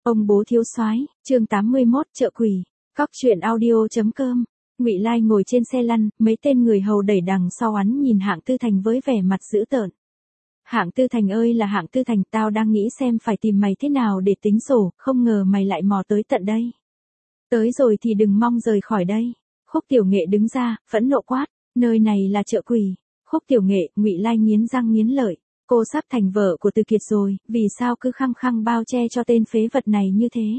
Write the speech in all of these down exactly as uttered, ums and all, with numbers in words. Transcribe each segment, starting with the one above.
Ông bố thiếu soái, chương tám mươi mốt, chợ quỷ. Cóc truyện audio chấm com. Ngụy Lai ngồi trên xe lăn, mấy tên người hầu đẩy đằng sau hắn nhìn Hạng Tư Thành với vẻ mặt dữ tợn. Hạng Tư Thành ơi là Hạng Tư Thành, tao đang nghĩ xem phải tìm mày thế nào để tính sổ, không ngờ mày lại mò tới tận đây. Tới rồi thì đừng mong rời khỏi đây. Khúc Tiểu Nghệ đứng ra, phẫn nộ quát, nơi này là chợ quỷ. Khúc Tiểu Nghệ, Ngụy Lai nghiến răng nghiến lợi. Cô sắp thành vợ của Từ Kiệt rồi, vì sao cứ khăng khăng bao che cho tên phế vật này như thế?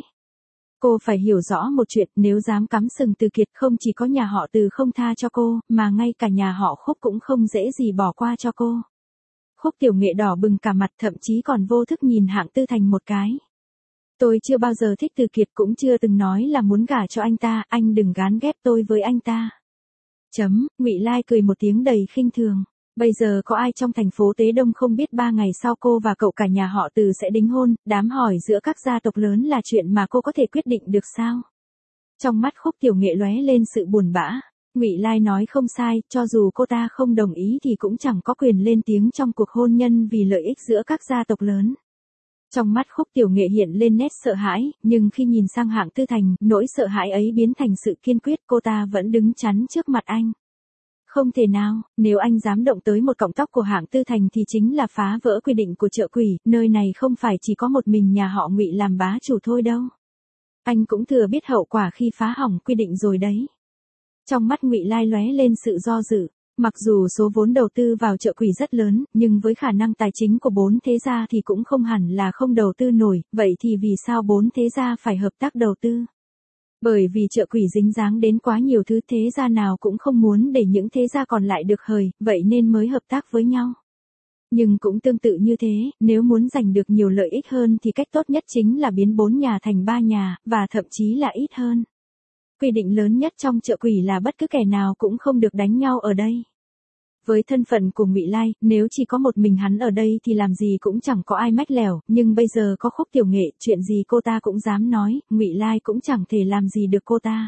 Cô phải hiểu rõ một chuyện, nếu dám cắm sừng Từ Kiệt không chỉ có nhà họ Từ không tha cho cô, mà ngay cả nhà họ Khúc cũng không dễ gì bỏ qua cho cô. Khúc Tiểu Nghệ đỏ bừng cả mặt, thậm chí còn vô thức nhìn Hạng Tư Thành một cái. Tôi chưa bao giờ thích Từ Kiệt, cũng chưa từng nói là muốn gả cho anh ta, anh đừng gán ghép tôi với anh ta. Chấm, Ngụy Lai cười một tiếng đầy khinh thường. Bây giờ có ai trong thành phố Tế Đông không biết ba ngày sau cô và cậu cả nhà họ Từ sẽ đính hôn, đám hỏi giữa các gia tộc lớn là chuyện mà cô có thể quyết định được sao? Trong mắt Khúc Tiểu Nghệ lóe lên sự buồn bã. Ngụy Lai nói không sai, cho dù cô ta không đồng ý thì cũng chẳng có quyền lên tiếng trong cuộc hôn nhân vì lợi ích giữa các gia tộc lớn. Trong mắt Khúc Tiểu Nghệ hiện lên nét sợ hãi, nhưng khi nhìn sang Hạng Tư Thành, nỗi sợ hãi ấy biến thành sự kiên quyết, cô ta vẫn đứng chắn trước mặt anh. Không thể nào, nếu anh dám động tới một cọng tóc của Hạng Tư Thành thì chính là phá vỡ quy định của chợ quỷ, nơi này không phải chỉ có một mình nhà họ Ngụy làm bá chủ thôi đâu. Anh cũng thừa biết hậu quả khi phá hỏng quy định rồi đấy. Trong mắt Ngụy Lai lóe lên sự do dự, mặc dù số vốn đầu tư vào chợ quỷ rất lớn, nhưng với khả năng tài chính của bốn thế gia thì cũng không hẳn là không đầu tư nổi, vậy thì vì sao bốn thế gia phải hợp tác đầu tư? Bởi vì chợ quỷ dính dáng đến quá nhiều thứ, thế gia nào cũng không muốn để những thế gia còn lại được hời, vậy nên mới hợp tác với nhau. Nhưng cũng tương tự như thế, nếu muốn giành được nhiều lợi ích hơn thì cách tốt nhất chính là biến bốn nhà thành ba nhà, và thậm chí là ít hơn. Quy định lớn nhất trong chợ quỷ là bất cứ kẻ nào cũng không được đánh nhau ở đây. Với thân phận của Ngụy Lai, nếu chỉ có một mình hắn ở đây thì làm gì cũng chẳng có ai mách lẻo, nhưng bây giờ có Khúc Tiểu Nghệ, chuyện gì cô ta cũng dám nói, Ngụy Lai cũng chẳng thể làm gì được cô ta.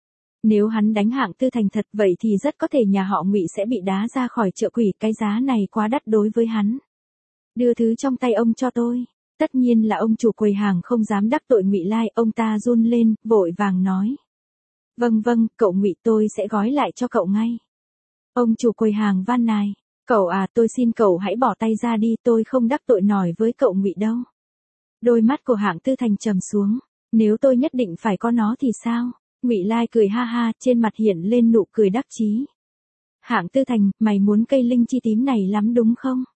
Nếu hắn đánh Hạng Tư Thành thật vậy thì rất có thể nhà họ Ngụy sẽ bị đá ra khỏi chợ quỷ, cái giá này quá đắt đối với hắn. Đưa thứ trong tay ông cho tôi. Tất nhiên là ông chủ quầy hàng không dám đắc tội Ngụy Lai, ông ta run lên, vội vàng nói. Vâng vâng, cậu Ngụy, tôi sẽ gói lại cho cậu ngay. Ông chủ quầy hàng van nài, cậu à, tôi xin cậu hãy bỏ tay ra đi, tôi không đắc tội nổi với cậu Ngụy đâu. Đôi mắt của Hạng Tư Thành trầm xuống, nếu tôi nhất định phải có nó thì sao? Ngụy Lai cười ha ha, trên mặt hiện lên nụ cười đắc chí. Hạng Tư Thành, mày muốn cây linh chi tím này lắm đúng không?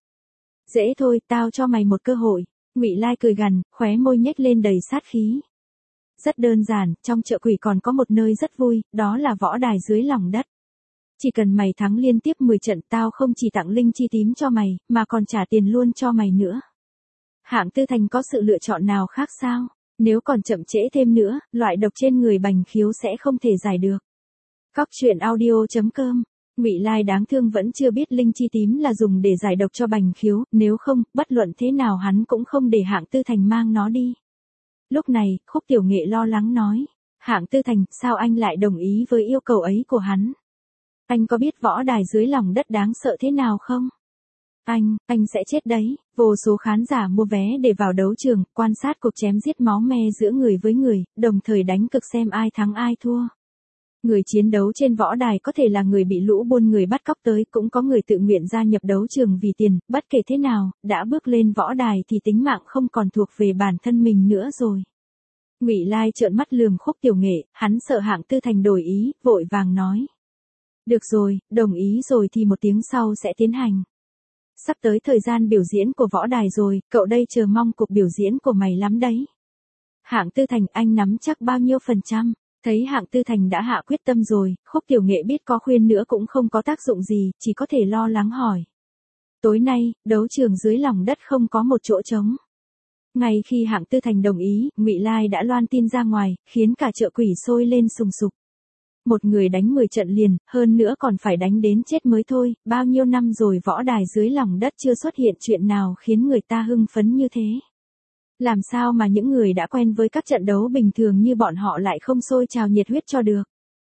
Dễ thôi, tao cho mày một cơ hội. Ngụy Lai cười gằn, khóe môi nhếch lên đầy sát khí. Rất đơn giản, trong chợ quỷ còn có một nơi rất vui, đó là võ đài dưới lòng đất. Chỉ cần mày thắng liên tiếp mười trận, tao không chỉ tặng linh chi tím cho mày, mà còn trả tiền luôn cho mày nữa. Hạng Tư Thành có sự lựa chọn nào khác sao? Nếu còn chậm trễ thêm nữa, loại độc trên người Bành Khiếu sẽ không thể giải được. Cóc truyện audio chấm com. Ngụy Lai đáng thương vẫn chưa biết linh chi tím là dùng để giải độc cho Bành Khiếu, nếu không, bất luận thế nào hắn cũng không để Hạng Tư Thành mang nó đi. Lúc này, Khúc Tiểu Nghệ lo lắng nói, Hạng Tư Thành, sao anh lại đồng ý với yêu cầu ấy của hắn? Anh có biết võ đài dưới lòng đất đáng sợ thế nào không? Anh, anh sẽ chết đấy. Vô số khán giả mua vé để vào đấu trường, quan sát cuộc chém giết máu me giữa người với người, đồng thời đánh cược xem ai thắng ai thua. Người chiến đấu trên võ đài có thể là người bị lũ buôn người bắt cóc tới, cũng có người tự nguyện gia nhập đấu trường vì tiền, bất kể thế nào, đã bước lên võ đài thì tính mạng không còn thuộc về bản thân mình nữa rồi. Ngụy Lai trợn mắt lườm Khúc Tiểu Nghệ, hắn sợ Hạng Tư Thành đổi ý, vội vàng nói. Được rồi, đồng ý rồi thì một tiếng sau sẽ tiến hành. Sắp tới thời gian biểu diễn của võ đài rồi, cậu đây chờ mong cuộc biểu diễn của mày lắm đấy. Hạng Tư Thành, anh nắm chắc bao nhiêu phần trăm? Thấy Hạng Tư Thành đã hạ quyết tâm rồi, Khúc Tiểu Nghệ biết có khuyên nữa cũng không có tác dụng gì, chỉ có thể lo lắng hỏi. Tối nay, đấu trường dưới lòng đất không có một chỗ trống. Ngay khi Hạng Tư Thành đồng ý, Ngụy Lai đã loan tin ra ngoài, khiến cả chợ quỷ sôi lên sùng sục. Một người đánh mười trận liền, hơn nữa còn phải đánh đến chết mới thôi, bao nhiêu năm rồi võ đài dưới lòng đất chưa xuất hiện chuyện nào khiến người ta hưng phấn như thế. Làm sao mà những người đã quen với các trận đấu bình thường như bọn họ lại không sôi trào nhiệt huyết cho được?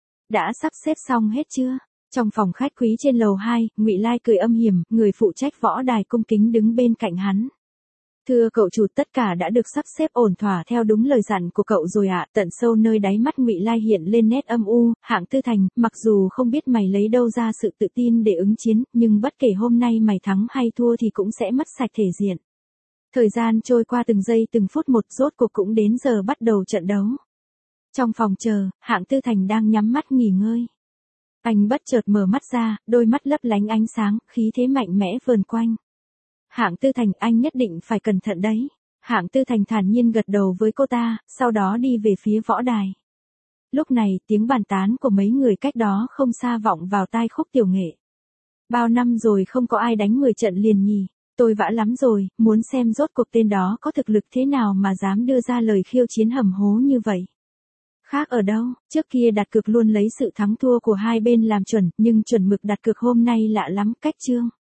Đã sắp xếp xong hết chưa? Trong phòng khách quý trên lầu hai, Ngụy Lai cười âm hiểm, người phụ trách võ đài cung kính đứng bên cạnh hắn. Thưa cậu chủ, tất cả đã được sắp xếp ổn thỏa theo đúng lời dặn của cậu rồi ạ. Tận sâu nơi đáy mắt Ngụy Lai hiện lên nét âm u. Hạng Tư Thành, mặc dù không biết mày lấy đâu ra sự tự tin để ứng chiến, nhưng bất kể hôm nay mày thắng hay thua thì cũng sẽ mất sạch thể diện. Thời gian trôi qua từng giây từng phút một, rốt cuộc cũng đến giờ bắt đầu trận đấu. Trong phòng chờ, Hạng Tư Thành đang nhắm mắt nghỉ ngơi. Anh bất chợt mở mắt ra, đôi mắt lấp lánh ánh sáng, khí thế mạnh mẽ vờn quanh. Hạng Tư Thành, anh nhất định phải cẩn thận đấy. Hạng Tư Thành thản nhiên gật đầu với cô ta, sau đó đi về phía võ đài. Lúc này, tiếng bàn tán của mấy người cách đó không xa vọng vào tai Khúc Tiểu Nghệ. Bao năm rồi không có ai đánh mười trận liền nhỉ, tôi vã lắm rồi, muốn xem rốt cuộc tên đó có thực lực thế nào mà dám đưa ra lời khiêu chiến hầm hố như vậy. Khác ở đâu, trước kia đặt cược luôn lấy sự thắng thua của hai bên làm chuẩn, nhưng chuẩn mực đặt cược hôm nay lạ lắm, cách chương.